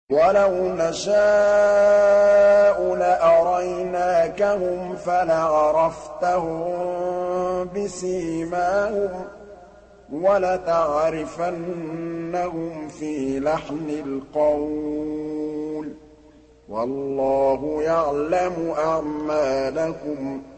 وَلَوْ نَشَاءُ لَأَرَيْنَاكَهُمْ فَلَعَرَفْتَهُم بِسِيمَاهُمْ ۚ وَلَتَعْرِفَنَّهُمْ فِي لَحْنِ الْقَوْلِ ۚ وَاللَّهُ يَعْلَمُ أَعْمَالَكُمْ